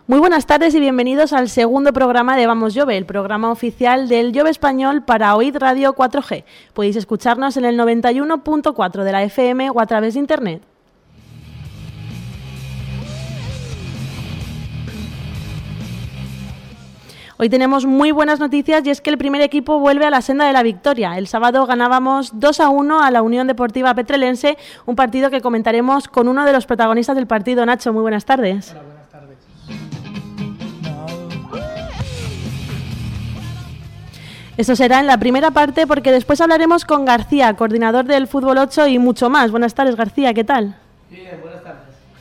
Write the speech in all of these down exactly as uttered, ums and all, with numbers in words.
Muy buenas tardes y bienvenidos al segundo programa de Vamos Jove, el programa oficial del Jove Español para Oíd Radio cuatro G. Podéis escucharnos en el noventa y uno punto cuatro de la F M o a través de internet. Hoy tenemos muy buenas noticias y es que el primer equipo vuelve a la senda de la victoria. El sábado ganábamos dos a uno a la Unión Deportiva Petrelense, un partido que comentaremos con uno de los protagonistas del partido. Nacho, muy buenas tardes. Hola, buenas tardes. Esto será en la primera parte porque después hablaremos con García, coordinador del Fútbol ocho y mucho más. Buenas tardes, García, ¿qué tal? Bien, buenas tardes.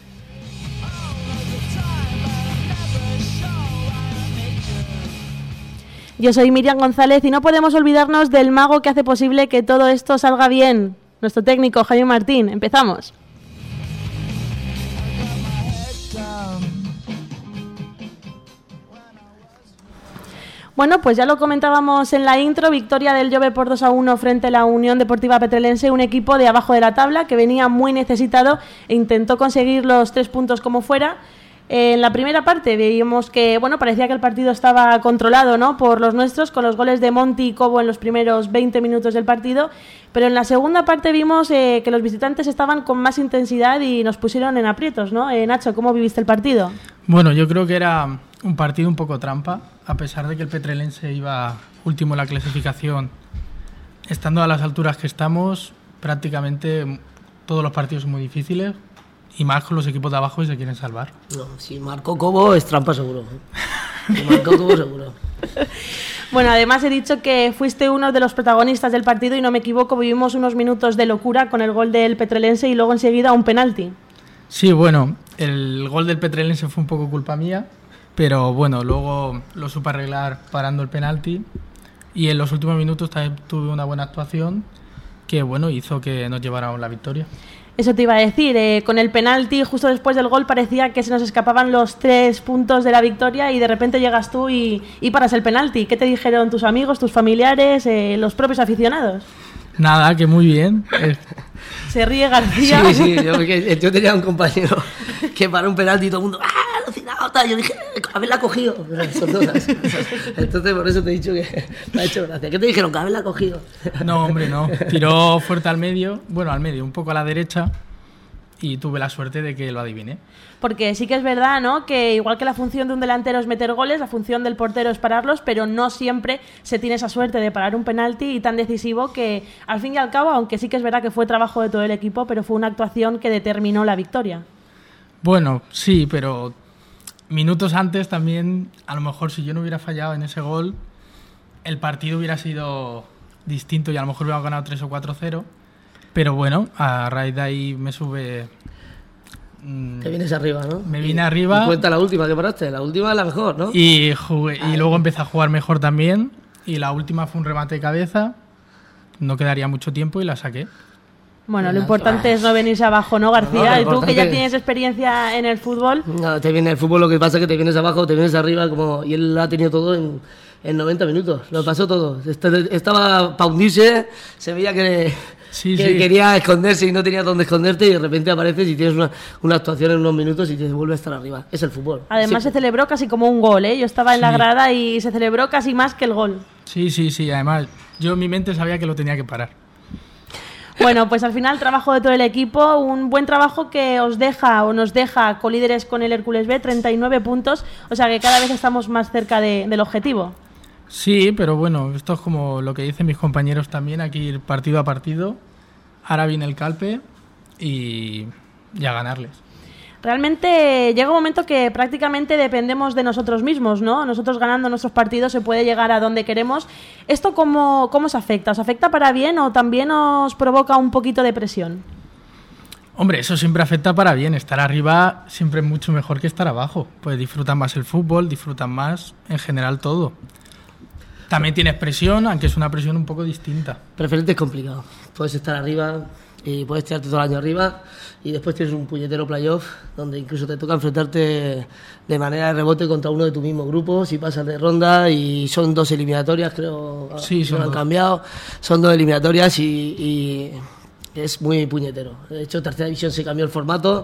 Yo soy Miriam González y no podemos olvidarnos del mago que hace posible que todo esto salga bien. Nuestro técnico, Jaime Martín. Empezamos. Bueno, pues ya lo comentábamos en la intro, victoria del Jove por dos a uno frente a la Unión Deportiva Petrelense, un equipo de abajo de la tabla que venía muy necesitado e intentó conseguir los tres puntos como fuera. En la primera parte veíamos que, bueno, parecía que el partido estaba controlado, ¿no?, por los nuestros, con los goles de Monti y Cobo en los primeros veinte minutos del partido, pero en la segunda parte vimos eh, que los visitantes estaban con más intensidad y nos pusieron en aprietos, ¿no? Eh, Nacho, ¿cómo viviste el partido? Bueno, yo creo que era un partido un poco trampa, a pesar de que el Petrelense iba último en la clasificación. Estando a las alturas que estamos, prácticamente todos los partidos son muy difíciles. Y más con los equipos de abajo y se quieren salvar. No, si marcó Cobo es trampa seguro. Si marcó Cobo seguro. Bueno, además he dicho que fuiste uno de los protagonistas del partido y no me equivoco, vivimos unos minutos de locura con el gol del Petrelense y luego enseguida un penalti. Sí, bueno, el gol del Petrelense fue un poco culpa mía, pero bueno, luego lo supe arreglar parando el penalti y en los últimos minutos también tuve una buena actuación que, bueno, hizo que nos lleváramos la victoria. Eso te iba a decir, eh, con el penalti justo después del gol parecía que se nos escapaban los tres puntos de la victoria y de repente llegas tú y, y paras el penalti. ¿Qué te dijeron tus amigos, tus familiares, eh, los propios aficionados? Nada, que muy bien. Se ríe García. Sí, sí, yo, yo tenía un compañero que paró un penalti y todo el mundo ¡ah, alucinado! Tal. Yo dije, haberla cogido. Son todas. Entonces por eso te he dicho que me ha hecho gracia. ¿Qué te dijeron? Que haberla cogido. No, hombre, no. Tiró fuerte al medio, bueno, al medio, un poco a la derecha y tuve la suerte de que lo adiviné. Porque sí que es verdad, ¿no?, que igual que la función de un delantero es meter goles, la función del portero es pararlos, pero no siempre se tiene esa suerte de parar un penalti y tan decisivo que, al fin y al cabo, aunque sí que es verdad que fue trabajo de todo el equipo, pero fue una actuación que determinó la victoria. Bueno, sí, pero minutos antes también, a lo mejor si yo no hubiera fallado en ese gol, el partido hubiera sido distinto y a lo mejor hubiéramos ganado tres o cuatro cero, pero bueno, a raíz de ahí me sube... Te vienes arriba, ¿no? Me vine y, arriba. Y cuenta la última que paraste, la última es la mejor, ¿no? Y, jugué, y luego empecé a jugar mejor también. Y la última fue un remate de cabeza. No quedaría mucho tiempo y la saqué. Bueno, lo importante es no venirse abajo, ¿no, García? No, y tú que ya tienes experiencia en el fútbol. No, te viene el fútbol, lo que pasa es que te vienes abajo, te vienes arriba, como y él lo ha tenido todo en, en noventa minutos. Lo pasó todo. Estaba para hundirse, se veía que... Sí, que sí. Quería esconderse y no tenía dónde esconderte y de repente apareces y tienes una, una actuación en unos minutos y te vuelve a estar arriba. Es el fútbol. Además sí. Se celebró casi como un gol, ¿eh? Yo estaba en sí. la grada y se celebró casi más que el gol. Sí, sí, sí. Además, yo en mi mente sabía que lo tenía que parar. Bueno, pues al final trabajo de todo el equipo, un buen trabajo que os deja o nos deja colíderes con el Hércules B, treinta y nueve puntos, o sea que cada vez estamos más cerca de, del objetivo. Sí, pero bueno, esto es como lo que dicen mis compañeros también, aquí ir partido a partido. Ahora viene el calpe y ya ganarles. Realmente llega un momento que prácticamente dependemos de nosotros mismos, ¿no? Nosotros ganando nuestros partidos se puede llegar a donde queremos. ¿Esto cómo, cómo os afecta? ¿Os afecta para bien o también os provoca un poquito de presión? Hombre, eso siempre afecta para bien. Estar arriba siempre es mucho mejor que estar abajo. Pues disfrutan más el fútbol, disfrutan más en general todo. También tienes presión, aunque es una presión un poco distinta. Preferente es complicado. Puedes estar arriba y puedes tirarte todo el año arriba y después tienes un puñetero playoff donde incluso te toca enfrentarte de manera de rebote contra uno de tu mismo grupo si pasas de ronda y son dos eliminatorias, creo. Sí, son han dos. cambiado. Son dos eliminatorias y, y es muy puñetero. De hecho, tercera división se cambió el formato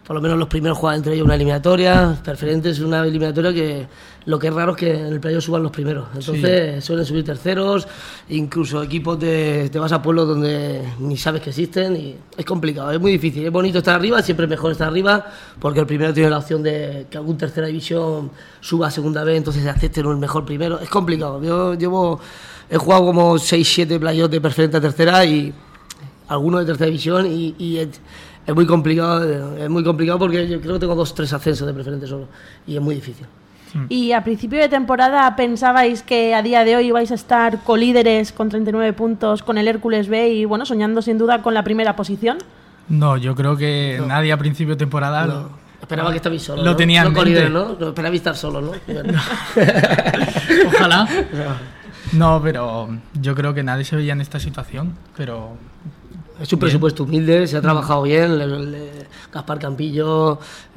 por lo menos los primeros juegan entre ellos una eliminatoria. Preferente es una eliminatoria que lo que es raro es que en el playoff suban los primeros. Entonces sí. Suelen subir terceros, incluso equipos de, te vas a pueblos donde ni sabes que existen y es complicado, es muy difícil. Es bonito estar arriba, siempre es mejor estar arriba porque el primero tiene la opción de que algún tercera división suba a segunda vez, entonces se acepten un mejor primero. Es complicado. Yo llevo, he jugado como seis siete playoffs de preferente a tercera y algunos de tercera división y, y es, es muy complicado, es muy complicado porque yo creo que tengo dos, tres ascensos de preferente solo y es muy difícil. Y a principio de temporada pensabais que a día de hoy ibais a estar colíderes con treinta y nueve puntos con el Hércules B y bueno, soñando sin duda con la primera posición. No, yo creo que no. Nadie a principio de temporada no. Esperaba que estabais solos, lo ¿no? tenía en no mente. ¿no? No, esperabais estar solos, ¿no? Ojalá. No, pero yo creo que nadie se veía en esta situación, pero... Es un presupuesto humilde, se ha trabajado bien, le, le, Gaspar Campillo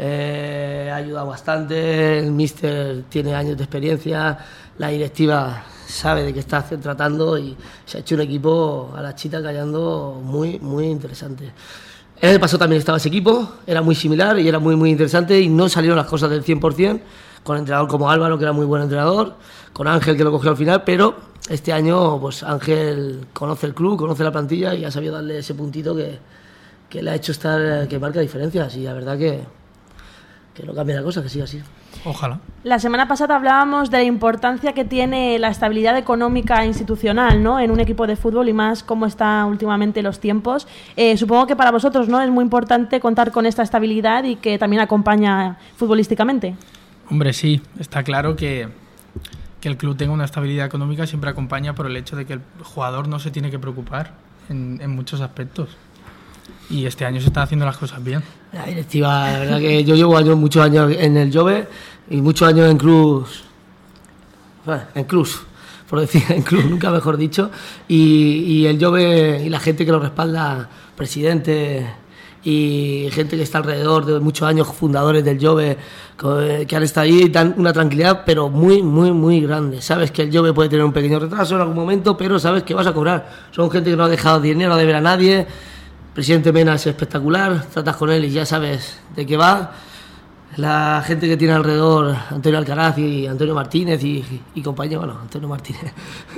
eh, ha ayudado bastante, el míster tiene años de experiencia, la directiva sabe de qué está tratando y se ha hecho un equipo a la chita callando muy, muy interesante. En el pasado también estaba ese equipo, era muy similar y era muy, muy interesante y no salieron las cosas del cien por ciento, con entrenador como Álvaro, que era muy buen entrenador, con Ángel, que lo cogió al final, pero este año pues Ángel conoce el club, conoce la plantilla y ha sabido darle ese puntito que, que le ha hecho estar, que marca diferencias y la verdad que, que no cambia la cosa, que siga así. Ojalá. La semana pasada hablábamos de la importancia que tiene la estabilidad económica institucional, ¿no?, en un equipo de fútbol y más cómo están últimamente los tiempos. Eh, supongo que para vosotros, ¿no?, es muy importante contar con esta estabilidad y que también acompaña futbolísticamente. Hombre, sí, está claro que, que el club tenga una estabilidad económica siempre acompaña por el hecho de que el jugador no se tiene que preocupar en, en muchos aspectos. Y este año se están haciendo las cosas bien. La directiva, la verdad que yo llevo años, muchos años en el Jove y muchos años en Cruz, bueno, en Cruz, por decir en Cruz, nunca mejor dicho, y, y el Jove y la gente que lo respalda, presidente y gente que está alrededor de muchos años, fundadores del Jove, que han estado ahí, dan una tranquilidad, pero muy, muy, muy grande. Sabes que el Jove puede tener un pequeño retraso en algún momento, pero sabes que vas a cobrar. Son gente que no ha dejado dinero a deber a nadie. El presidente Mena es espectacular, tratas con él y ya sabes de qué va. La gente que tiene alrededor, Antonio Alcaraz y Antonio Martínez y, y, y compañía, bueno, Antonio Martínez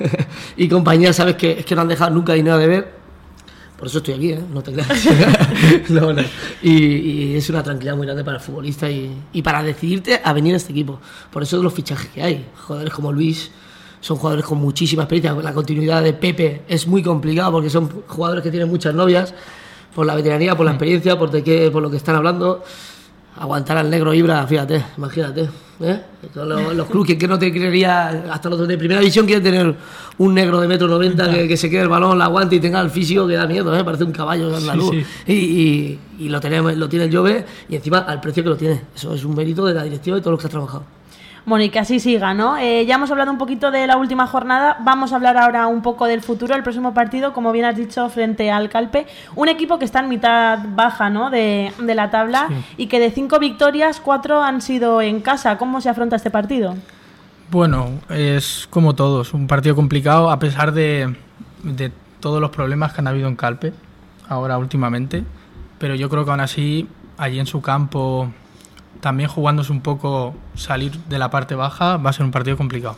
y compañía, sabes que es que no han dejado nunca dinero a deber. Por eso estoy aquí, ¿eh? No te creas. no, no. Y, y es una tranquilidad muy grande para el futbolista y, y para decidirte a venir a este equipo. Por eso los fichajes que hay. Jugadores como Luis son jugadores con muchísima experiencia. La continuidad de Pepe es muy complicado porque son jugadores que tienen muchas novias. Por la veteranía, por la experiencia, por, de qué, por lo que están hablando. Aguantar al negro Ibra, fíjate, imagínate. ¿eh? Los, los clubes que, que no te creería, hasta los de primera división quieren tener un negro de metro noventa que, que se quede el balón, la aguante y tenga el físico que da miedo, ¿eh? Parece un caballo andaluz. Sí, sí. Y, y, y lo, tenemos, lo tiene el Jove y encima al precio que lo tiene. Eso es un mérito de la directiva y de todos los que ha trabajado. Bueno, y que así siga, ¿no? Eh, ya hemos hablado un poquito de la última jornada, vamos a hablar ahora un poco del futuro, el próximo partido, como bien has dicho, frente al Calpe, un equipo que está en mitad baja, ¿no?, de, de la tabla, sí, y que de cinco victorias, cuatro han sido en casa. ¿Cómo se afronta este partido? Bueno, es como todos, un partido complicado a pesar de, de todos los problemas que han habido en Calpe, ahora últimamente, pero yo creo que aún así, allí en su campo, también jugándose un poco salir de la parte baja, va a ser un partido complicado.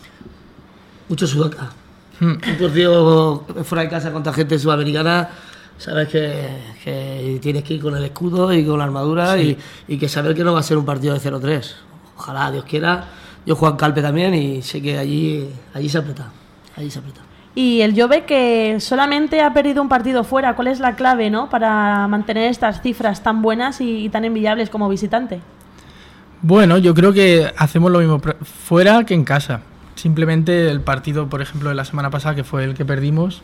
Mucho sudaca. Hmm. Un partido fuera de casa contra gente sudamericana, sabes que, que tienes que ir con el escudo y con la armadura, sí, y, y que saber que no va a ser un partido de cero tres. Ojalá, Dios quiera. Yo juego en Calpe también y sé que allí, allí se aprieta. Allí se aprieta. Y el Jove, que solamente ha perdido un partido fuera, ¿cuál es la clave, ¿no?, para mantener estas cifras tan buenas y, y tan envidiables como visitante? Bueno, yo creo que hacemos lo mismo fuera que en casa. Simplemente el partido, por ejemplo, de la semana pasada, que fue el que perdimos,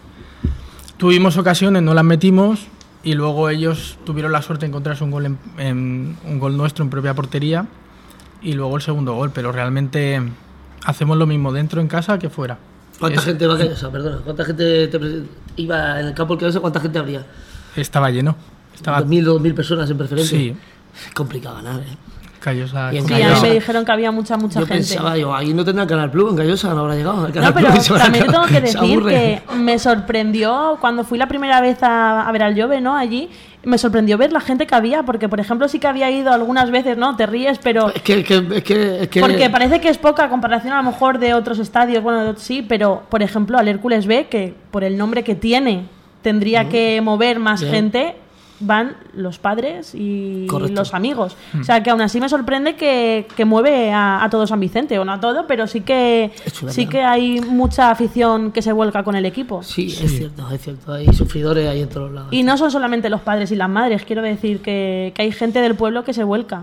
tuvimos ocasiones, no las metimos y luego ellos tuvieron la suerte de encontrarse un gol, en, en, un gol nuestro en propia portería y luego el segundo gol, pero realmente hacemos lo mismo dentro en casa que fuera. ¿Cuánta es, gente va a o sea, perdona, ¿cuánta gente te iba en el campo el que cuánta gente habría? Estaba lleno. Estaba dos mil, dos mil personas en preferencia. Sí. Es complicado ganar, ¿eh? Callosa. Y en Sí, Callosa. a mí me dijeron que había mucha, mucha Yo gente. pensaba, yo, ahí no tendrá Canal Plus, en Callosa no habrá llegado. El Canal No, pero Plus se va a también tengo acabar. que Se decir aburre. que me sorprendió cuando fui la primera vez a, a ver al Jove, ¿no? Allí, me sorprendió ver la gente que había, porque por ejemplo sí que había ido algunas veces, ¿no? Te ríes, pero... Es que, es que, es que, es que- Porque parece que es poca a comparación a lo mejor de otros estadios, bueno, de- sí, pero por ejemplo al Hércules B, que por el nombre que tiene tendría que mover más Bien. gente, van los padres y Correcto. los amigos. O sea que aún así me sorprende que, que mueve a, a todo San Vicente, o no a todo, pero sí que Es verdad. sí que hay mucha afición que se vuelca con el equipo. Sí, es cierto, es cierto. Hay sufridores ahí en todos lados. Y no son solamente los padres y las madres, quiero decir que, que hay gente del pueblo que se vuelca.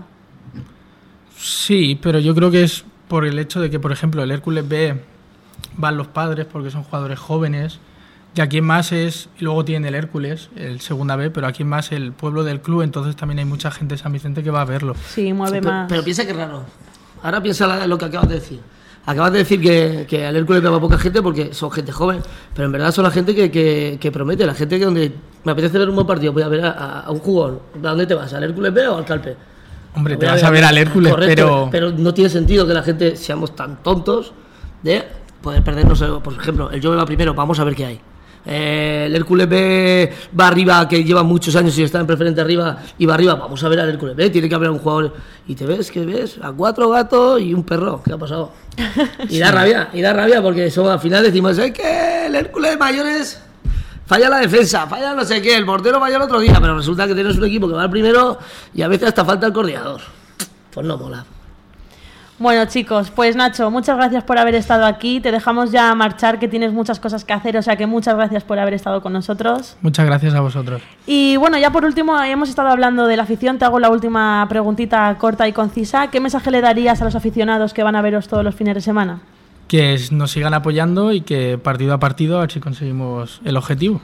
Sí, pero yo creo que es por el hecho de que, por ejemplo, el Hércules B van los padres porque son jugadores jóvenes, y aquí en más es, y luego tiene el Hércules, el segunda B, pero aquí en más el pueblo del club, entonces también hay mucha gente de San Vicente que va a verlo. Sí, mueve pero, más. pero piensa que es raro. Ahora piensa la- lo que acabas de decir. Acabas de decir que, que al Hércules va poca gente porque son gente joven, pero en verdad son la gente que, que, que promete, la gente que donde me apetece ver un buen partido, voy a ver a, a- a un jugón. ¿A dónde te vas? ¿Al Hércules B o al Calpe? Hombre, te Voy vas a ver al Hércules, Correcto, pero... pero no tiene sentido que la gente seamos tan tontos de poder perdernos. el- Por ejemplo, el Jove va primero, vamos a ver qué hay. Eh, el Hércules B va arriba, que lleva muchos años y está en preferente arriba, y va arriba, vamos a ver al Hércules B, tiene que haber un jugador. Y te ves, que ves, a cuatro gatos y un perro. ¿Qué ha pasado? Y da rabia, y da rabia porque eso, al final decimos, es que el Hércules mayores falla la defensa, falla no sé qué, el portero falla el otro día, pero resulta que tienes un equipo que va al primero y a veces hasta falta el coordinador. Pues no mola. Bueno, chicos, pues Nacho, muchas gracias por haber estado aquí. Te dejamos ya marchar, que tienes muchas cosas que hacer, o sea que muchas gracias por haber estado con nosotros. Muchas gracias a vosotros. Y bueno, ya por último, hemos estado hablando de la afición. Te hago la última preguntita corta y concisa. ¿Qué mensaje le darías a los aficionados que van a veros todos los fines de semana? Que es- nos sigan apoyando y que partido a partido a ver si conseguimos el objetivo.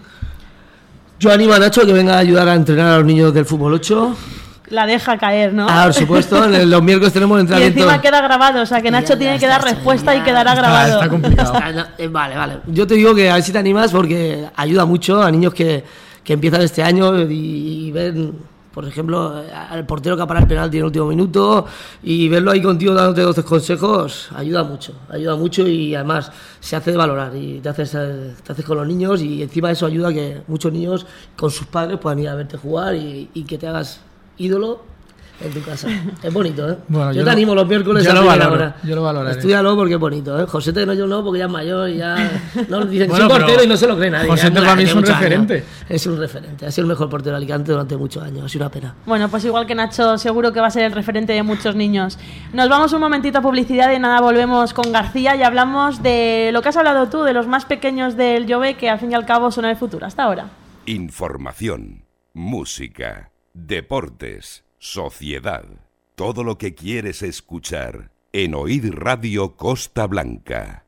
Yo animo a Nacho a que venga a ayudar a entrenar a los niños del fútbol ocho. La deja caer, ¿no? Ah, por supuesto, en el- los miércoles tenemos Y entrenamiento. encima queda grabado, o sea que Nacho Ya, tiene ya que está, dar está, respuesta ya y quedará Está, grabado. está complicado. Ah, no, eh, vale, vale. Yo te digo que a ver si te animas porque ayuda mucho a niños que, que empiezan este año y, y ven, por ejemplo, al portero que ha parado el penalti en el último minuto y verlo ahí contigo dándote doce consejos, ayuda mucho, ayuda mucho y además se hace de valorar y te haces, eh, te haces con los niños y encima eso ayuda a que muchos niños con sus padres puedan ir a verte jugar y, y que te hagas ídolo en tu casa. Es bonito, ¿eh? Bueno, yo, yo te lo- animo los miércoles yo a lo primera valoro, hora. yo lo valoraré. Estúdialo porque es bonito, ¿eh? Josete no, yo no, porque ya es mayor y ya... No, dicen que Bueno, soy portero pero y no se lo cree nadie. Josete Ya, para mí es tiene un muchos años. referente. Es un referente. Ha sido el mejor portero de Alicante durante muchos años. Ha sido una pena. Bueno, pues igual que Nacho, seguro que va a ser el referente de muchos niños. Nos vamos un momentito a publicidad y nada, volvemos con García y hablamos de lo que has hablado tú, de los más pequeños del Jove, que al fin y al cabo son el futuro. Hasta ahora. Información, música, deportes, sociedad. Todo lo que quieres escuchar en Oíd Radio Costa Blanca.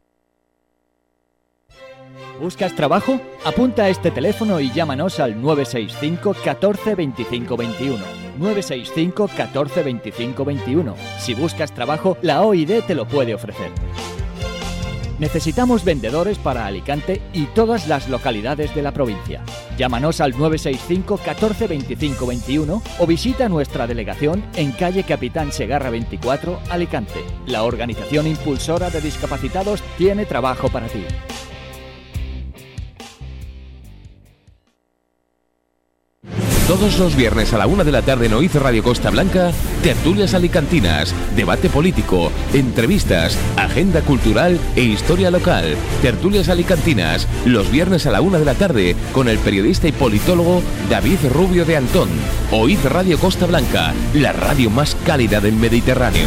¿Buscas trabajo? Apunta a este teléfono y llámanos al nueve seis cinco, catorce, veinticinco, veintiuno. nueve seis cinco, catorce, veinticinco, veintiuno. Si buscas trabajo, la O I D te lo puede ofrecer. Necesitamos vendedores para Alicante y todas las localidades de la provincia. Llámanos al nueve seis cinco, catorce, veinticinco, veintiuno o visita nuestra delegación en calle Capitán Segarra veinticuatro, Alicante. La organización impulsora de discapacitados tiene trabajo para ti. Todos los viernes a la una de la tarde en Oíd Radio Costa Blanca, tertulias alicantinas, debate político, entrevistas, agenda cultural e historia local. Tertulias alicantinas, los viernes a la una de la tarde, con el periodista y politólogo David Rubio de Antón. Oíd Radio Costa Blanca, la radio más cálida del Mediterráneo.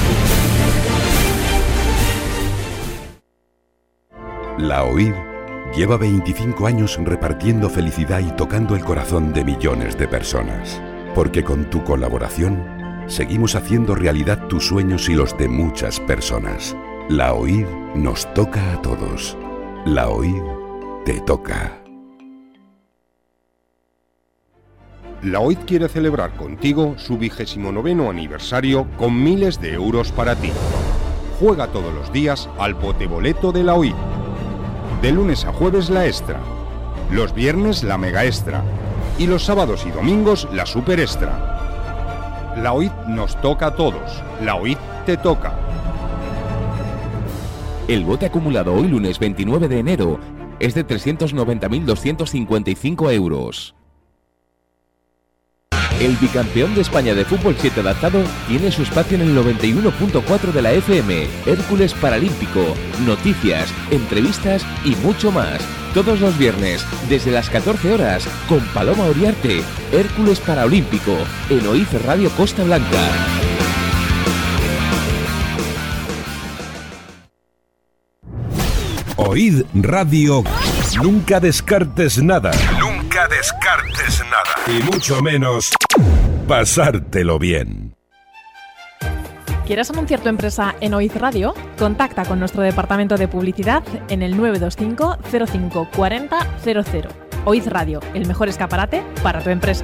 La Oíd lleva veinticinco años repartiendo felicidad y tocando el corazón de millones de personas. Porque con tu colaboración seguimos haciendo realidad tus sueños y los de muchas personas. La Oíd nos toca a todos. La Oíd te toca. La Oíd quiere celebrar contigo su vigésimo noveno aniversario con miles de euros para ti. Juega todos los días al Boteboleto de la Oíd. De lunes a jueves la extra, los viernes la mega extra y los sábados y domingos la super extra. La O I D nos toca a todos. La O I D te toca. El bote acumulado hoy lunes veintinueve de enero es de trescientos noventa mil doscientos cincuenta y cinco euros. El bicampeón de España de fútbol siete adaptado tiene su espacio en el noventa y uno punto cuatro de la F M. Hércules Paralímpico, noticias, entrevistas y mucho más. Todos los viernes, desde las catorce horas, con Paloma Oriarte, Hércules Paralímpico, en O I D Radio Costa Blanca. O I D Radio. Nunca descartes nada. Nunca descartes nada. Y mucho menos pasártelo bien. ¿Quieres anunciar tu empresa en O I D Radio? Contacta con nuestro departamento de publicidad en el nueve dos cinco cero cinco cuarenta cero cero. O I D Radio, el mejor escaparate para tu empresa.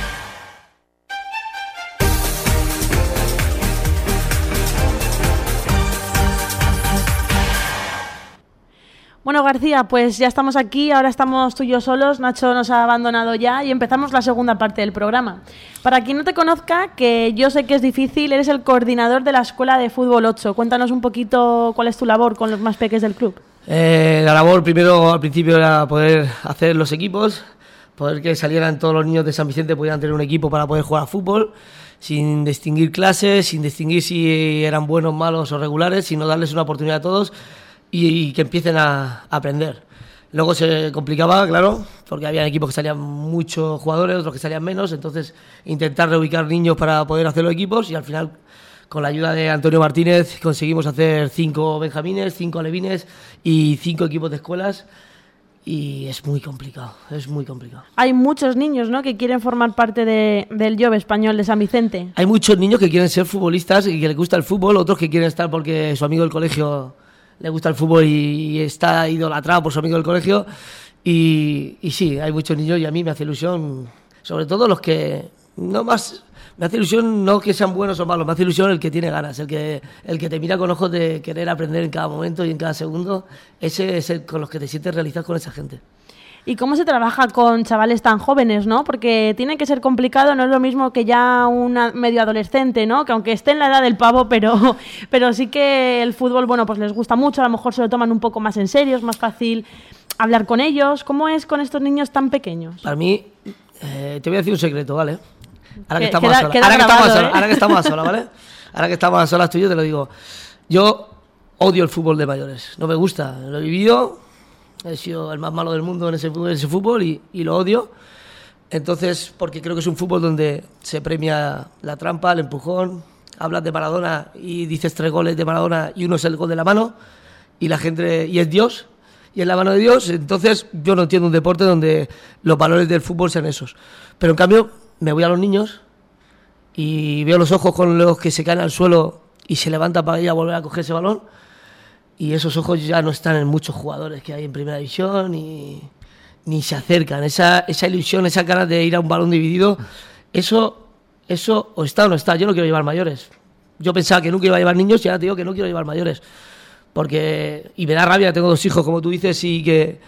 Bueno, García, pues ya estamos aquí, ahora estamos tú y yo solos, Nacho nos ha abandonado ya y empezamos la segunda parte del programa. Para quien no te conozca, que yo sé que es difícil, eres el coordinador de la Escuela de Fútbol ocho. Cuéntanos un poquito cuál es tu labor con los más peques del club. Eh, la labor primero al principio era poder hacer los equipos, poder que salieran todos los niños de San Vicente, pudieran tener un equipo para poder jugar a fútbol, sin distinguir clases, sin distinguir si eran buenos, malos o regulares, sino darles una oportunidad a todos y que empiecen a aprender. Luego se complicaba, claro, porque había equipos que salían muchos jugadores, otros que salían menos, entonces intentar reubicar niños para poder hacer los equipos y al final, con la ayuda de Antonio Martínez, conseguimos hacer cinco benjamines, cinco alevines y cinco equipos de escuelas y es muy complicado, es muy complicado. Hay muchos niños, ¿no?, que quieren formar parte de, del Jove español de San Vicente. Hay muchos niños que quieren ser futbolistas y que les gusta el fútbol, otros que quieren estar porque su amigo del colegio le gusta el fútbol y está idolatrado por su amigo del colegio y, y sí, hay muchos niños y a mí me hace ilusión, sobre todo los que no más, me hace ilusión no que sean buenos o malos, me hace ilusión el que tiene ganas, el que, el que te mira con ojos de querer aprender en cada momento y en cada segundo, ese es el con los que te sientes realizado con esa gente. ¿Y cómo se trabaja con chavales tan jóvenes, no? Porque tiene que ser complicado, no es lo mismo que ya un medio adolescente, ¿no? Que aunque esté en la edad del pavo, pero, pero sí que el fútbol, bueno, pues les gusta mucho, a lo mejor se lo toman un poco más en serio, es más fácil hablar con ellos. ¿Cómo es con estos niños tan pequeños? Para mí, eh, te voy a decir un secreto, ¿vale? Ahora que, que estamos queda, a solas, queda ahora, grabado, que estamos a solas, ¿eh? ahora que estamos a solas, ¿vale? Ahora que estamos a solas tú y yo te lo digo. Yo odio el fútbol de mayores, no me gusta, lo he vivido. He sido el más malo del mundo en ese, en ese fútbol y, y lo odio. Entonces, porque creo que es un fútbol donde se premia la trampa, el empujón. Hablas de Maradona y dices tres goles de Maradona y uno es el gol de la mano y la gente y es Dios y es la mano de Dios. Entonces, yo no entiendo un deporte donde los valores del fútbol sean esos. Pero en cambio, me voy a los niños y veo los ojos con los que se caen al suelo y se levantan para ir a volver a coger ese balón. Y esos ojos ya no están en muchos jugadores que hay en Primera División y ni se acercan. Esa, esa ilusión, esa ganas de ir a un balón dividido, eso, eso o está o no está. Yo no quiero llevar mayores. Yo pensaba que nunca iba a llevar niños y ahora te digo que no quiero llevar mayores. Porque, y me da rabia, tengo dos hijos, como tú dices, y que,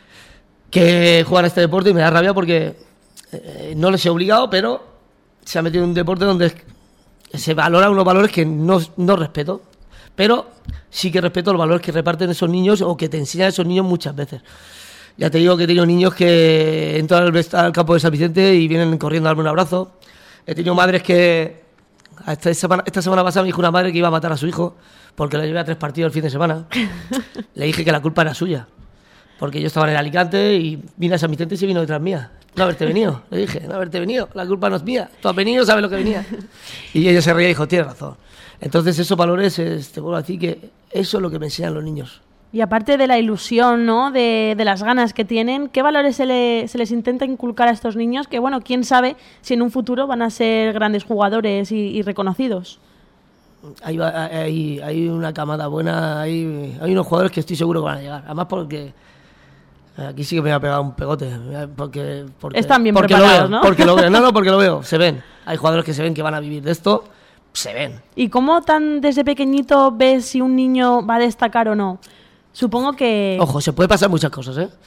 que juegan a este deporte y me da rabia porque eh, no les he obligado, pero se ha metido en un deporte donde se valoran unos valores que no, no respeto. Pero sí que respeto los valores que reparten esos niños o que te enseñan esos niños muchas veces. Ya te digo que he tenido niños que entran al, al campo de San Vicente y vienen corriendo a darme un abrazo. He tenido madres que... Esta semana, esta semana pasada me dijo una madre que iba a matar a su hijo porque le llevé a tres partidos el fin de semana. Le dije que la culpa era suya. Porque yo estaba en Alicante y vine a San Vicente y se vino detrás mía. No haberte venido, le dije, no haberte venido. La culpa no es mía. Tú has venido, sabes lo que venía. Y ella se reía y dijo, tienes razón. Entonces esos valores, es, te vuelvo a decir que eso es lo que me enseñan los niños. Y aparte de la ilusión, ¿no?, de, de las ganas que tienen, ¿qué valores se, le, se les intenta inculcar a estos niños? Que bueno, quién sabe si en un futuro van a ser grandes jugadores y, y reconocidos. Hay, hay, hay una camada buena, hay, hay unos jugadores que estoy seguro que van a llegar. Además porque... Aquí sí que me va a pegar un pegote. Porque, porque, Están bien porque preparados, lo veo, ¿no? Porque lo veo, no, no, porque lo veo, se ven. Hay jugadores que se ven que van a vivir de esto, se ven. ¿Y cómo tan desde pequeñito ves si un niño va a destacar o no? Supongo que... Ojo, se puede pasar muchas cosas, ¿eh?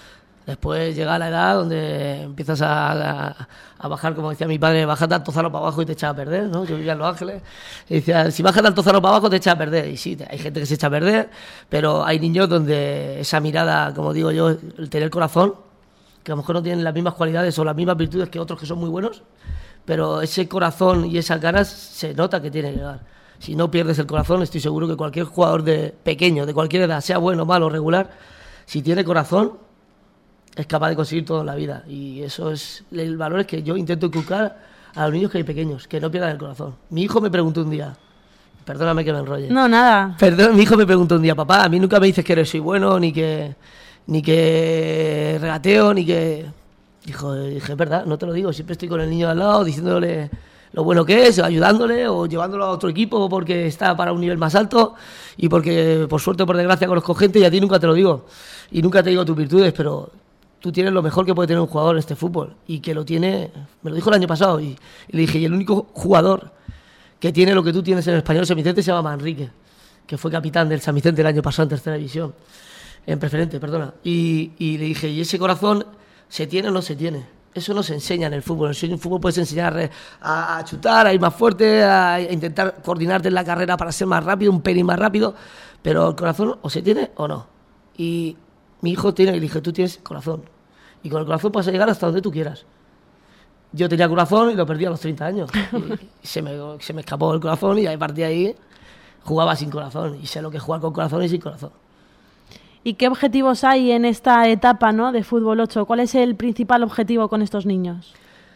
Después llega la edad donde empiezas a, a, a bajar, como decía mi padre, baja tanto zaro para abajo y te echa a perder, ¿no? Yo vivía en Los Ángeles y decía, si bajas tanto zaro para abajo te echa a perder. Y sí, hay gente que se echa a perder, pero hay niños donde esa mirada, como digo yo, el tener corazón, que a lo mejor no tienen las mismas cualidades o las mismas virtudes que otros que son muy buenos, pero ese corazón y esas ganas se nota que tiene que llegar. Si no pierdes el corazón, estoy seguro que cualquier jugador de pequeño, de cualquier edad, sea bueno, malo, regular, si tiene corazón, es capaz de conseguir todo en la vida. Y eso es el valor es que yo intento inculcar a los niños que hay pequeños, que no pierdan el corazón. Mi hijo me preguntó un día, perdóname que me enrolle. No, nada. Perdón, mi hijo me preguntó un día, papá, a mí nunca me dices que eres soy bueno, ni que ni que regateo, ni que... Dijo, dije, es verdad, no te lo digo, siempre estoy con el niño al lado, diciéndole lo bueno que es, ayudándole o llevándolo a otro equipo porque está para un nivel más alto y porque, por suerte o por desgracia, conozco gente y a ti nunca te lo digo. Y nunca te digo tus virtudes, pero... tú tienes lo mejor que puede tener un jugador en este fútbol y que lo tiene, me lo dijo el año pasado y, y le dije, y el único jugador que tiene lo que tú tienes en el Español San Vicente se llama Manrique, que fue capitán del San Vicente el año pasado en tercera división, en preferente, perdona, y, y le dije, ¿y ese corazón se tiene o no se tiene? Eso no se enseña en el fútbol. En el fútbol puedes enseñar a, a chutar, a ir más fuerte, a, a intentar coordinarte en la carrera para ser más rápido, un pelín más rápido, pero el corazón o se tiene o no. Y mi hijo tiene, y le dije, tú tienes corazón. Y con el corazón puedes llegar hasta donde tú quieras. Yo tenía corazón y lo perdí a los treinta años. Y se, me, se me escapó el corazón y a partir de ahí jugaba sin corazón. Y sé lo que es jugar con corazón y sin corazón. ¿Y qué objetivos hay en esta etapa, ¿no?, de Fútbol ocho? ¿Cuál es el principal objetivo con estos niños?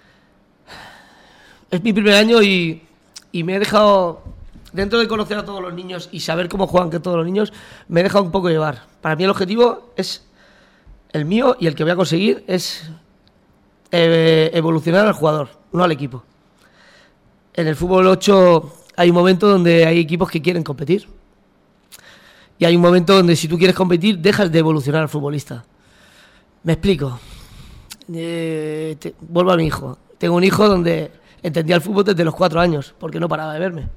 Es mi primer año y, y me he dejado, dentro de conocer a todos los niños y saber cómo juegan que todos los niños, me he dejado un poco llevar. Para mí el objetivo es... el mío y el que voy a conseguir es eh, evolucionar al jugador, no al equipo. En el fútbol ocho hay un momento donde hay equipos que quieren competir. Y hay un momento donde si tú quieres competir, dejas de evolucionar al futbolista. Me explico. Eh, te, vuelvo a mi hijo. Tengo un hijo donde entendía el fútbol desde los cuatro años, porque no paraba de verme.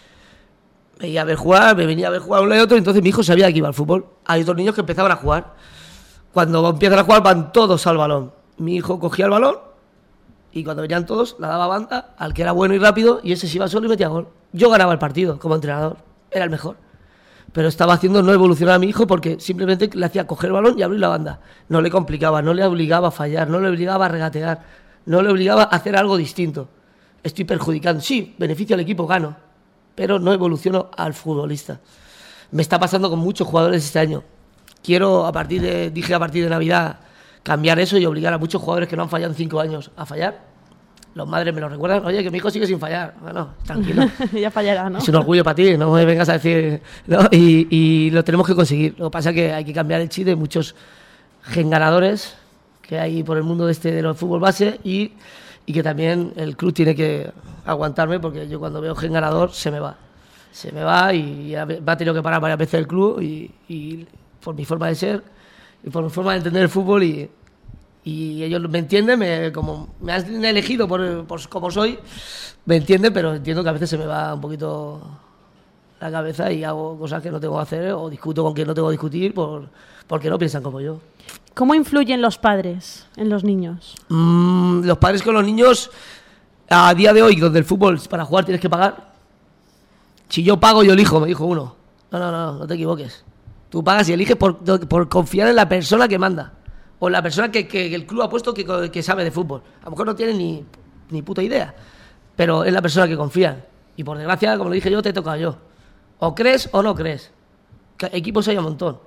Me iba a ver jugar, me venía a ver jugar uno y otro, y entonces mi hijo sabía que iba al fútbol. Hay otros niños que empezaban a jugar. Cuando empiezan a jugar van todos al balón. Mi hijo cogía el balón y cuando venían todos la daba banda al que era bueno y rápido y ese se iba solo y metía gol. Yo ganaba el partido como entrenador, era el mejor. Pero estaba haciendo no evolucionar a mi hijo porque simplemente le hacía coger el balón y abrir la banda. No le complicaba, no le obligaba a fallar, no le obligaba a regatear, no le obligaba a hacer algo distinto. Estoy perjudicando, sí, beneficio al equipo, gano, pero no evoluciono al futbolista. Me está pasando con muchos jugadores este año. Quiero, a partir de, dije a partir de Navidad, cambiar eso y obligar a muchos jugadores que no han fallado en cinco años a fallar. Los madres me lo recuerdan, oye, que mi hijo sigue sin fallar. Bueno, tranquilo. Ya fallará, ¿no? Es un orgullo para ti, no me vengas a decir... ¿no? Y, y lo tenemos que conseguir. Lo que pasa es que hay que cambiar el chip de muchos gen ganadores que hay por el mundo de este de los fútbol base y, y que también el club tiene que aguantarme porque yo cuando veo gen ganador se me va. Se me va y va a tener que parar varias veces el club y... y por mi forma de ser y por mi forma de entender el fútbol y, y ellos me entienden, me, como me han elegido por, por como soy, me entienden, pero entiendo que a veces se me va un poquito la cabeza y hago cosas que no tengo que hacer o discuto con quien no tengo que discutir por, porque no piensan como yo. ¿Cómo influyen los padres en los niños? Mm, los padres con los niños, a día de hoy, donde el fútbol para jugar tienes que pagar, si yo pago yo elijo, me dijo uno. No, no, no, no te equivoques. Tú pagas y eliges por, por confiar en la persona que manda. O en la persona que, que, que el club ha puesto que, que sabe de fútbol. A lo mejor no tiene ni, ni puta idea. Pero es la persona que confía. Y por desgracia, como le dije yo, te toca yo. O crees o no crees. Equipos hay un montón.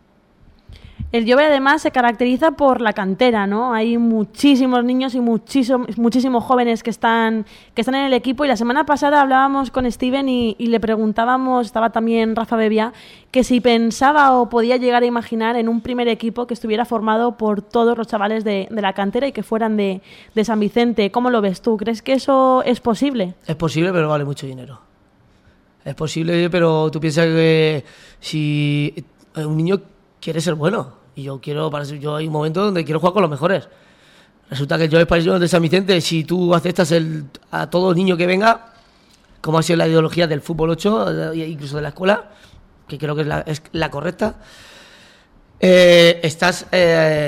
El Jove además se caracteriza por la cantera, ¿no? Hay muchísimos niños y muchísimos, muchísimos jóvenes que están, que están en el equipo. Y la semana pasada hablábamos con Steven y, y le preguntábamos, estaba también Rafa Bebia, que si pensaba o podía llegar a imaginar en un primer equipo que estuviera formado por todos los chavales de, de la cantera y que fueran de, de San Vicente. ¿Cómo lo ves tú? ¿Crees que eso es posible? Es posible, pero vale mucho dinero. Es posible, pero tú piensas que si un niño quiere ser bueno, y yo quiero, para yo hay un momento donde quiero jugar con los mejores. Resulta que yo es de San Vicente, si tú aceptas el, a todo niño que venga, como ha sido la ideología del fútbol ocho, incluso de la escuela, que creo que es la, es la correcta, eh, estás eh,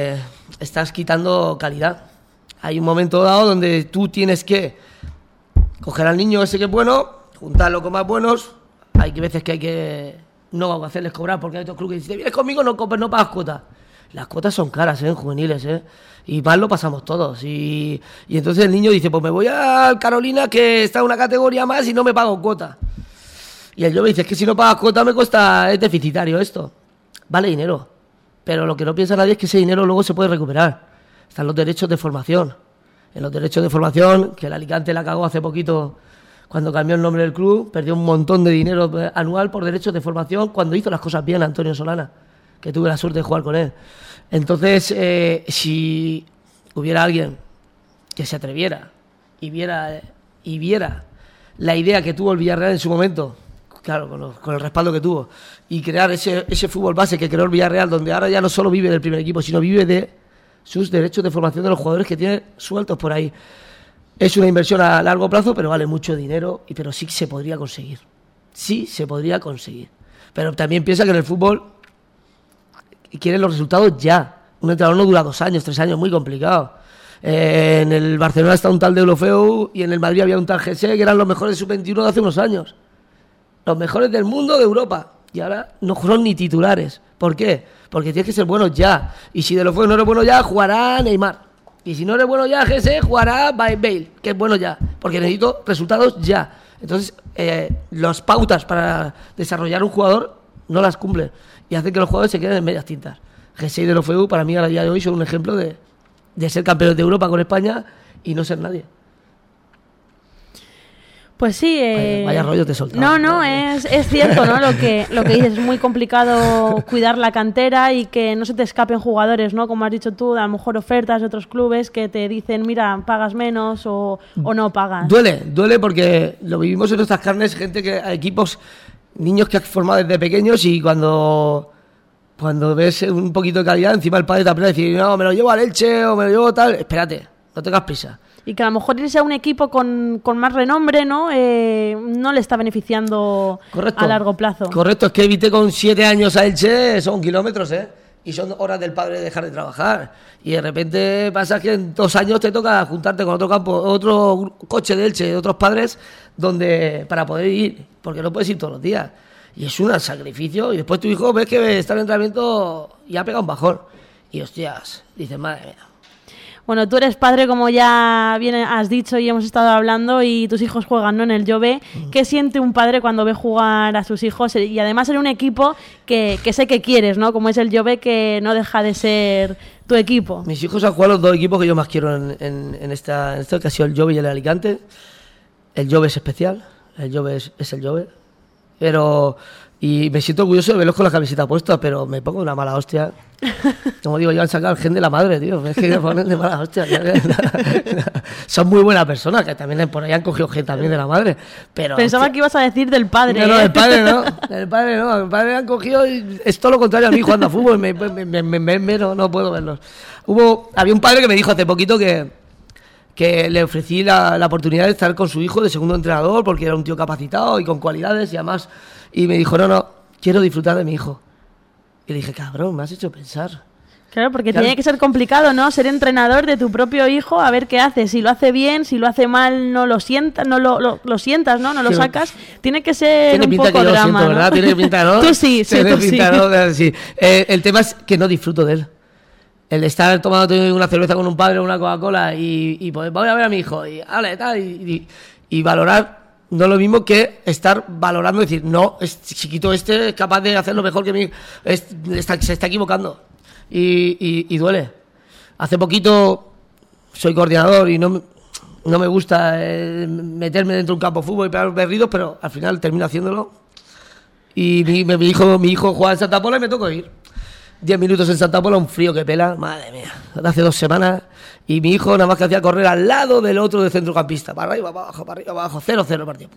estás quitando calidad. Hay un momento dado donde tú tienes que coger al niño ese que es bueno, juntarlo con más buenos. Hay veces que hay que no hacerles cobrar, porque hay otros clubes que dicen, vienes conmigo, no, no pagas cuotas. Las cuotas son caras, ¿eh? En juveniles, ¿eh? Y mal lo pasamos todos. Y, y entonces el niño dice, pues me voy a Carolina, que está una categoría más y no me pago cuota. Y el Jove dice, es que si no pagas cuota me cuesta, es deficitario esto. Vale dinero, pero lo que no piensa nadie es que ese dinero luego se puede recuperar. Están los derechos de formación. En los derechos de formación, que el Alicante la cagó hace poquito cuando cambió el nombre del club, perdió un montón de dinero anual por derechos de formación cuando hizo las cosas bien Antonio Solana, que tuve la suerte de jugar con él. Entonces, eh, si hubiera alguien que se atreviera y viera, y viera la idea que tuvo el Villarreal en su momento, claro, con, los, con el respaldo que tuvo, y crear ese, ese fútbol base que creó el Villarreal, donde ahora ya no solo vive del primer equipo, sino vive de sus derechos de formación de los jugadores que tiene sueltos por ahí. Es una inversión a largo plazo, pero vale mucho dinero, y pero sí se podría conseguir. Sí se podría conseguir. Pero también piensa que en el fútbol quieren los resultados ya. Un entrenador no dura dos años, tres años, muy complicado. Eh, en el Barcelona está un tal Deulofeu y en el Madrid había un tal Gese, que eran los mejores sub veintiuno de hace unos años. Los mejores del mundo, de Europa. Y ahora no son ni titulares. ¿Por qué? Porque tienes que ser bueno ya. Y si Deulofeu no eres bueno ya, jugará Neymar. Y si no eres bueno ya, Gese, jugará Bale, que es bueno ya. Porque necesito resultados ya. Entonces, eh, las pautas para desarrollar un jugador no las cumplen. Y hacen que los jugadores se queden en medias tintas. Gese y Deulofeu, para mí, a día de hoy, son un ejemplo de, de ser campeones de Europa con España y no ser nadie. Pues sí. Eh... Vaya, vaya rollo te soltaba. No, no, es, es cierto, ¿no? Lo que, lo que dices, es muy complicado cuidar la cantera y que no se te escapen jugadores, ¿no? Como has dicho tú, a lo mejor ofertas de otros clubes que te dicen, mira, pagas menos o, o no pagas. Duele, duele porque lo vivimos en nuestras carnes, gente que, equipos, niños que has formado desde pequeños y cuando, cuando ves un poquito de calidad, encima el padre te aprende a decir, no, me lo llevo al Elche o me lo llevo tal, espérate, no tengas prisa. Y que a lo mejor irse a un equipo con, con más renombre, ¿no? Eh, no le está beneficiando Correcto. A largo plazo. Correcto, es que evité con siete años a Elche, son kilómetros, ¿eh? Y son horas del padre de dejar de trabajar. Y de repente pasa que en dos años te toca juntarte con otro campo, otro coche de Elche, de otros padres, donde para poder ir, porque no puedes ir todos los días. Y es un sacrificio. Y después tu hijo ves que está en entrenamiento y ha pegado un bajón. Y hostias, dices, madre mía. Bueno, tú eres padre, como ya bien has dicho y hemos estado hablando, y tus hijos juegan, ¿no?, en el Jove. ¿Qué siente un padre cuando ve jugar a sus hijos? Y además en un equipo que, que sé que quieres, ¿no?, como es el Jove, que no deja de ser tu equipo. Mis hijos han jugado los dos equipos que yo más quiero en, en, en, esta, en esta que ha sido el Jove y el Alicante. El Jove es especial, el Jove es, es el Jove. Pero... Y me siento orgulloso de verlos con la camiseta puesta, pero me pongo una mala hostia. Como digo, yo han sacado el gen de la madre, tío. Es que me ponen de mala hostia. Son muy buenas personas, que también por ahí han cogido gen también de la madre. Pero, pensaba hostia, que ibas a decir del padre. No, no, ¿eh? del padre no. Del padre no. El padre han cogido y es todo lo contrario a mí jugando a fútbol. Me, me, me, me, me, me no, no puedo verlos. Hubo, había un padre que me dijo hace poquito que, que le ofrecí la, la oportunidad de estar con su hijo de segundo entrenador, porque era un tío capacitado y con cualidades y además... Y me dijo, no, no, quiero disfrutar de mi hijo. Y le dije, cabrón, me has hecho pensar. Claro, porque claro, tiene que ser complicado, ¿no? Ser entrenador de tu propio hijo, a ver qué hace. Si lo hace bien, si lo hace mal, no lo sientas, no lo, lo, lo sientas, ¿no? No lo sacas. Tiene que ser tiene un pinta poco que yo drama, siento, ¿no? ¿verdad? Tiene pinta, ¿no? Tú sí, sí, tiene tú pinta, sí. ¿no? Sí. Eh, el tema es que no disfruto de él. El estar tomando una cerveza con un padre o una Coca-Cola y, y poder, voy a ver a mi hijo y, vale, tal, y, y, y valorar... No es lo mismo que estar valorando y decir, no, este chiquito este es capaz de hacerlo mejor que mi... Es, está, se está equivocando. Y, y, y duele. Hace poquito soy coordinador y no, no me gusta eh, meterme dentro de un campo de fútbol y pegar berridos, pero al final termino haciéndolo. Y mi, mi, hijo, mi hijo juega en Santa Pola y me tocó ir. Diez minutos en Santa Pola, un frío que pela, madre mía, hace dos semanas, y mi hijo nada más que hacía correr al lado del otro de centrocampista, para arriba, para abajo, para arriba, para abajo, cero cero el partido.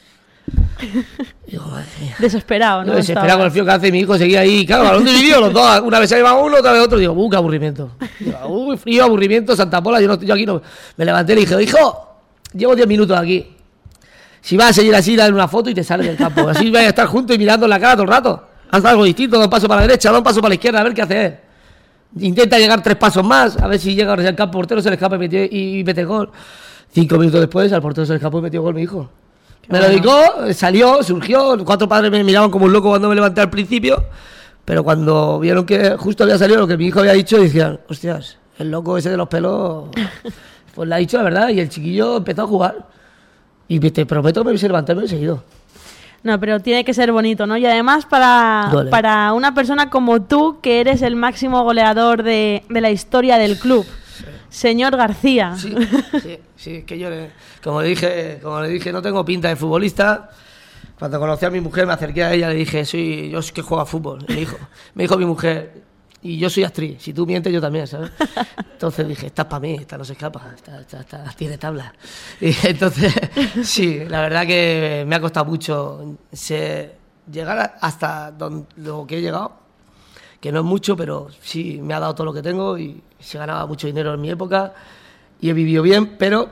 Digo, madre mía. Desesperado, ¿no? Yo desesperado con el frío que hace, mi hijo seguía ahí, claro, balón dividido los dos, una vez se iba uno, otra vez otro, digo, uh, qué aburrimiento. Digo, uy, frío, aburrimiento, Santa Pola, yo, no, yo aquí no, me levanté y le dije, hijo, llevo diez minutos aquí, si vas a seguir así, dale una foto y te sales del campo, así vais a estar juntos y mirando la cara todo el rato. Haz algo distinto, da un paso para la derecha, da un paso para la izquierda, a ver qué hace él. intenta llegar tres pasos más, a ver si llega al campo, portero se le escapa y mete, y mete gol. Cinco minutos después, al portero se le escapó y metió gol mi hijo. Qué me bueno. Lo dedicó, salió, surgió, cuatro padres me miraban como un loco cuando me levanté al principio, pero cuando vieron que justo había salido lo que mi hijo había dicho, decían, hostias, el loco ese de los pelos, pues le ha dicho la verdad, y el chiquillo empezó a jugar. Y te prometo que me hubiese levantado y me hubiese ido. No, pero tiene que ser bonito, ¿no? Y además para, para una persona como tú, que eres el máximo goleador de, de la historia del club, sí. Señor García. Sí, sí, sí, que yo, le, como le dije, como le dije, no tengo pinta de futbolista. Cuando conocí a mi mujer, me acerqué a ella y le dije, soy, yo es que juego a fútbol. Me dijo, me dijo mi mujer, y yo soy actriz, si tú mientes yo también, ¿sabes? Entonces dije, esta es para mí, esta no se escapa, esta, esta, esta tiene tabla. Y entonces, sí, la verdad que me ha costado mucho se, llegar hasta donde, lo que he llegado, que no es mucho, pero sí me ha dado todo lo que tengo y se ganaba mucho dinero en mi época y he vivido bien, pero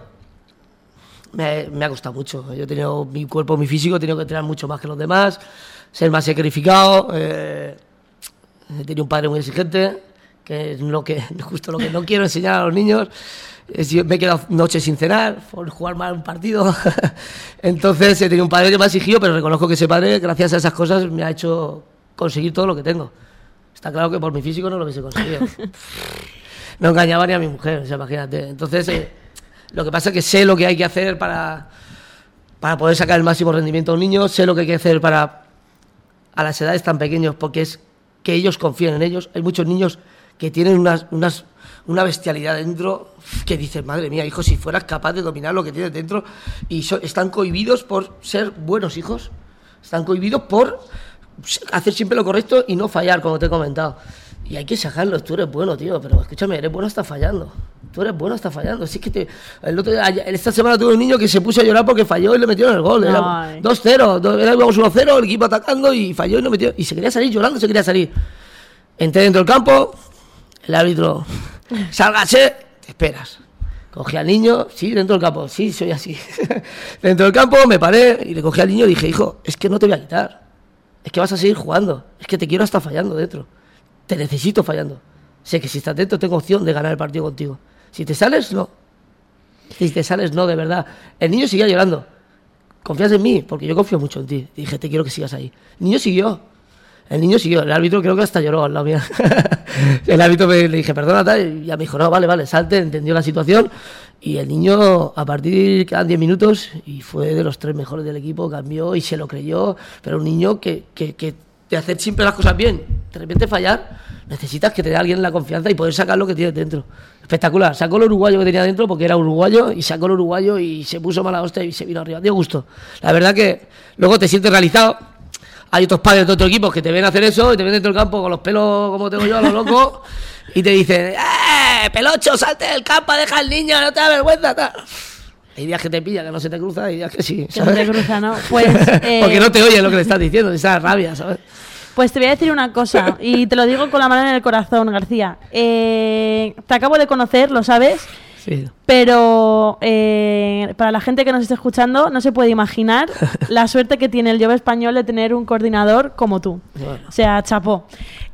me, me ha costado mucho. Yo he tenido mi cuerpo, mi físico, he tenido que entrenar mucho más que los demás, ser más sacrificado. Eh, He tenido un padre muy exigente, que es lo que, justo lo que no quiero enseñar a los niños. Me he quedado noches sin cenar por jugar mal un partido. Entonces he tenido un padre que me ha exigido, pero reconozco que ese padre, gracias a esas cosas, me ha hecho conseguir todo lo que tengo. Está claro que por mi físico no lo hubiese conseguido. No engañaba ni a mi mujer, o sea, imagínate. Entonces, eh, lo que pasa es que sé lo que hay que hacer para, para poder sacar el máximo rendimiento a un niño, sé lo que hay que hacer para a las edades tan pequeñas, porque es que ellos confían en ellos. Hay muchos niños que tienen unas, unas, una bestialidad dentro que dicen, madre mía, hijo, si fueras capaz de dominar lo que tienes dentro, y so, están cohibidos por ser buenos hijos, están cohibidos por hacer siempre lo correcto y no fallar, como te he comentado. Y hay que sacarlos. Tú eres bueno, tío, pero escúchame, eres bueno hasta fallando. Tú eres bueno hasta fallando. Así que te, el otro día, esta semana tuve un niño que se puso a llorar porque falló y le metieron el gol. Era dos cero, era uno cero, el equipo atacando y falló y no metió. Y se quería salir llorando, se quería salir. Entré dentro del campo, el árbitro, sálgase, te esperas. Cogí al niño, sí, dentro del campo, sí, soy así. Dentro del campo me paré y le cogí al niño y dije, hijo, es que no te voy a quitar. Es que vas a seguir jugando. Es que te quiero hasta fallando dentro. Te necesito fallando. Sé que si estás dentro tengo opción de ganar el partido contigo. Si te sales, no. Si te sales, no, de verdad. El niño seguía llorando. Confías en mí, porque yo confío mucho en ti. Y dije, te quiero que sigas ahí. El niño siguió. El niño siguió. El árbitro creo que hasta lloró al lado mía. El árbitro me, le dije, perdona, tal. Y ya me dijo, no, vale, vale, salte. Entendió la situación. Y el niño, a partir, quedan diez minutos, y fue de los tres mejores del equipo, cambió y se lo creyó. Pero un niño que, que, que de hacer siempre las cosas bien, de repente fallar, necesitas que te dé alguien la confianza y poder sacar lo que tienes dentro. Espectacular. Sacó el uruguayo que tenía dentro porque era uruguayo, y sacó el uruguayo y se puso mala hostia y se vino arriba. Dio gusto. La verdad que luego te sientes realizado. Hay otros padres de otros equipos que te ven hacer eso y te ven dentro del campo con los pelos como tengo yo a los locos y te dicen, ¡eh, pelocho, salte del campo, deja al niño, no te da vergüenza! Tal. Hay días que te pilla, que no se te cruza, y días que sí, ¿sabes? Que no te cruza, ¿no? Pues, eh... porque no te oye lo que le estás diciendo, esa rabia, ¿sabes? Pues te voy a decir una cosa, y te lo digo con la mano en el corazón, García. Eh, te acabo de conocer, lo sabes, sí. Pero eh, para la gente que nos esté escuchando no se puede imaginar la suerte que tiene el Jove español de tener un coordinador como tú. Bueno. O sea, chapó.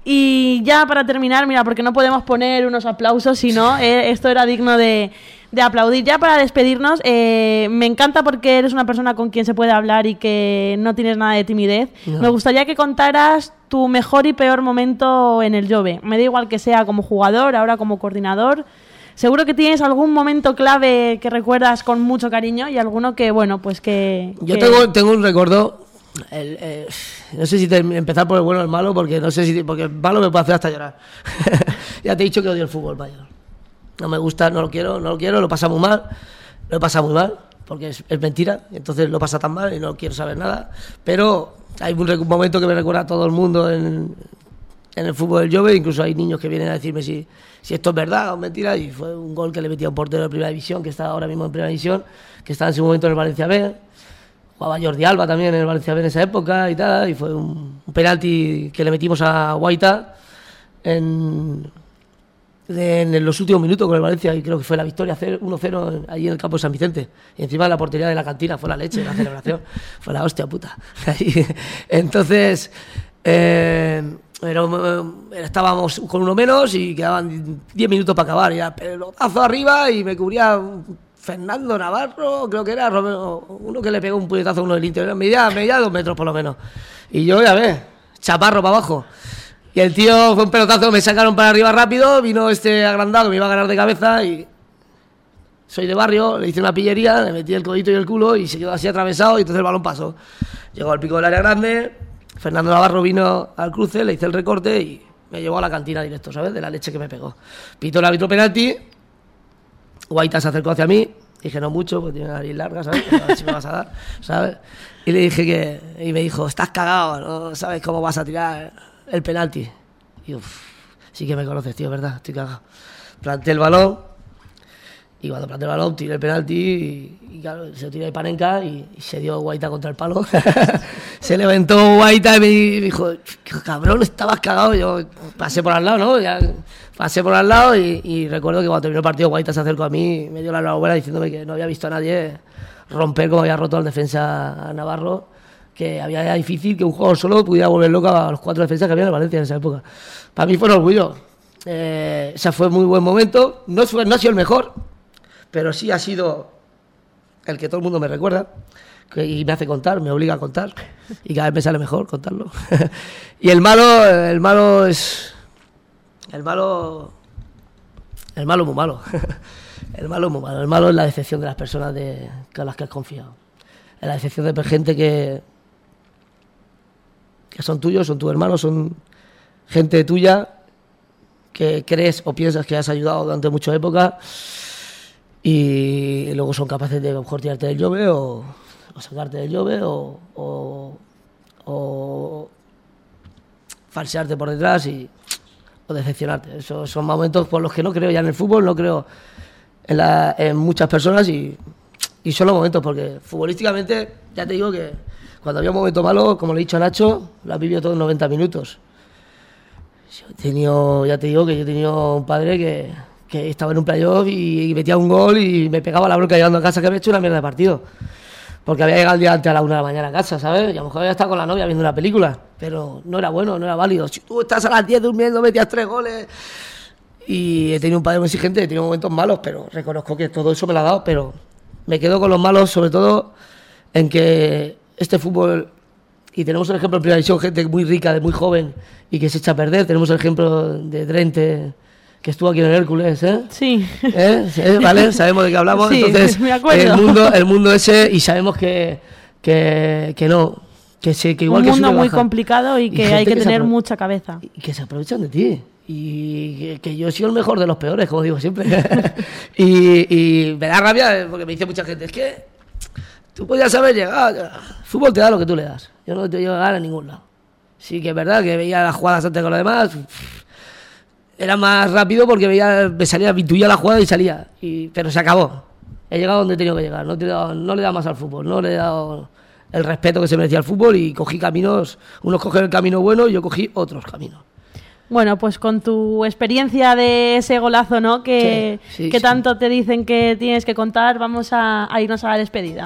Y ya para terminar, mira, porque no podemos poner unos aplausos, sino eh, esto era digno de... de aplaudir. Ya para despedirnos, eh, me encanta porque eres una persona con quien se puede hablar y que no tienes nada de timidez. No. Me gustaría que contaras tu mejor y peor momento en el Jove. Me da igual que sea como jugador, ahora como coordinador. Seguro que tienes algún momento clave que recuerdas con mucho cariño y alguno que, bueno, pues que... Yo que... Tengo, tengo un recuerdo, el, eh, no sé si te, empezar por el bueno o el malo, porque no sé si porque el malo me puede hacer hasta llorar. Ya te he dicho que odio el fútbol, mayor. No me gusta, no lo quiero, no lo quiero, lo pasa muy mal, lo pasa muy mal, porque es, es mentira, entonces lo pasa tan mal y no quiero saber nada. Pero hay un, un momento que me recuerda a todo el mundo en, en el fútbol del Jove, incluso hay niños que vienen a decirme si, si esto es verdad o mentira, y fue un gol que le metía a un portero de primera división, que está ahora mismo en primera división, que estaba en ese momento en el Valencia B, jugaba Jordi Alba también en el Valencia B en esa época y tal, y fue un, un penalti que le metimos a Guaita en... en los últimos minutos con el Valencia, y creo que fue la victoria uno cero allí en el campo de San Vicente, y encima de la portería de la cantina fue la leche, la celebración fue la hostia puta. Entonces Eh, pero, eh, estábamos con uno menos y quedaban diez minutos para acabar. Y ya pelotazo arriba y me cubría Fernando Navarro, creo que era Romero, uno que le pegó un puñetazo a uno del interior. Medía, medía dos metros por lo menos. Y yo, ya ves, chaparro para abajo. Y el tío fue un pelotazo, me sacaron para arriba rápido, vino este agrandado que me iba a ganar de cabeza y... Soy de barrio, le hice una pillería, le metí el codito y el culo y se quedó así atravesado y entonces el balón pasó. Llegó al pico del área grande, Fernando Navarro vino al cruce, le hice el recorte y me llevó a la cantina directo, ¿sabes? De la leche que me pegó. Pitó el árbitro penalti, Guaita se acercó hacia mí, dije no mucho, porque tiene la nariz larga, ¿sabes? A ver si me vas a dar, ¿sabes? Y le dije que... Y me dijo, estás cagado, no sabes cómo vas a tirar el penalti. Y uff, sí que me conoces, tío, ¿verdad? Estoy cagado. Planté el balón. Y cuando planté el balón, tiré el penalti y, y claro, se lo tiré de Panenka y, y se dio Guaita contra el palo. Se levantó Guaita y me dijo, cabrón, estabas cagado. Yo pasé por al lado, ¿no? Ya pasé por al lado y, y recuerdo que cuando terminó el partido Guaita se acercó a mí y me dio la enhorabuena diciéndome que no había visto a nadie romper como había roto al defensa Navarro, que había era difícil que un jugador solo pudiera volver loco a los cuatro defensas que había en el Valencia en esa época. Para mí fue un orgullo. Eh, ese fue un muy buen momento. No, fue, no ha sido el mejor, pero sí ha sido el que todo el mundo me recuerda que, y me hace contar, me obliga a contar y cada vez me sale mejor contarlo. Y el malo, el malo es el malo el malo es muy malo. El malo es muy malo, el malo es la decepción de las personas de, con las que has confiado, es la decepción de gente que que son tuyos, son tus hermanos, son gente tuya que crees o piensas que has ayudado durante mucha época y luego son capaces de a lo mejor tirarte del llove o, o sacarte del llove o, o, o falsearte por detrás y, o decepcionarte. Esos son momentos por los que no creo ya en el fútbol, no creo en, la, en muchas personas y, y son los momentos porque futbolísticamente ya te digo que cuando había un momento malo, como le he dicho a Nacho, lo has vivido todo en noventa minutos. Yo he tenido, ya te digo que yo he tenido un padre que, que estaba en un playoff y, y metía un gol y me pegaba la bronca llegando a casa que había hecho una mierda de partido. Porque había llegado el día antes a la una de la mañana a casa, ¿sabes? Y a lo mejor había estado con la novia viendo una película, pero no era bueno, no era válido. Si tú estás a las diez durmiendo, metías tres goles. Y he tenido un padre muy exigente, he tenido momentos malos, pero reconozco que todo eso me lo ha dado, pero me quedo con los malos, sobre todo en que este fútbol... Y tenemos el ejemplo en Primera División, gente muy rica, de muy joven, y que se echa a perder. Tenemos el ejemplo de Drente, que estuvo aquí en el Hércules, ¿eh? Sí. ¿Eh? ¿Eh? ¿Vale? Sabemos de qué hablamos. Sí, entonces, me acuerdo. El mundo, el mundo ese, y sabemos que, que, que no, que, se, que igual un que mundo muy baja, complicado y que y hay que que tener apro- mucha cabeza. Y que se aprovechan de ti. Y que, que yo he sido el mejor de los peores, como digo siempre. y, y me da rabia, porque me dice mucha gente, es que tú podías haber llegado. El fútbol te da lo que tú le das. Yo no te voy a llegar a ningún lado. Sí que es verdad que veía las jugadas antes con los demás. Era más rápido porque veía, me salía, intuía la jugada y salía. Y, pero se acabó. He llegado donde he tenido que llegar. No, te he dado, no le he dado más al fútbol. No le he dado el respeto que se merecía al fútbol y cogí caminos. Unos cogen el camino bueno y yo cogí otros caminos. Bueno, pues con tu experiencia de ese golazo, ¿no? Que, Sí, sí, que sí. tanto te dicen que tienes que contar, vamos a, a irnos a la despedida.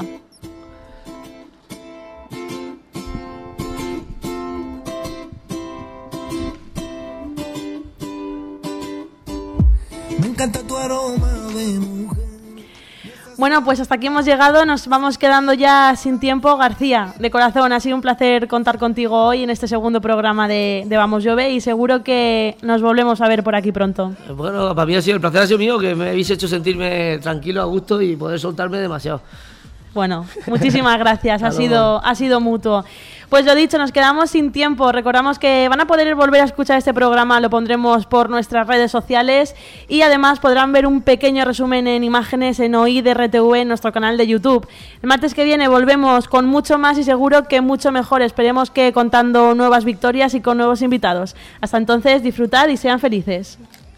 Me encanta tu aroma de mujer. Bueno, pues hasta aquí hemos llegado, nos vamos quedando ya sin tiempo. García, de corazón, ha sido un placer contar contigo hoy en este segundo programa de, de Vamos Llove y seguro que nos volvemos a ver por aquí pronto. Bueno, para mí ha sido el placer, ha sido mío, que me habéis hecho sentirme tranquilo, a gusto y poder soltarme demasiado. Bueno, muchísimas gracias, ha Hasta luego. sido, ha sido mutuo. Pues lo dicho, nos quedamos sin tiempo. Recordamos que van a poder volver a escuchar este programa, lo pondremos por nuestras redes sociales y además podrán ver un pequeño resumen en imágenes en O I D R T V en nuestro canal de YouTube. El martes que viene volvemos con mucho más y seguro que mucho mejor. Esperemos que contando nuevas victorias y con nuevos invitados. Hasta entonces, disfrutad y sean felices.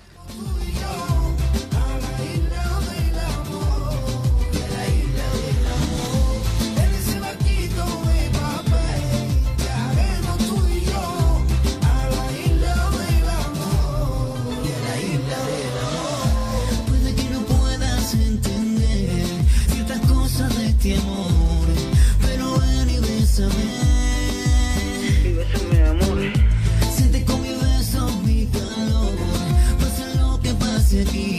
Puede que no puedas entender ciertas cosas de este amor, pero ven y bésame. Y bésame, amor. desde aquí.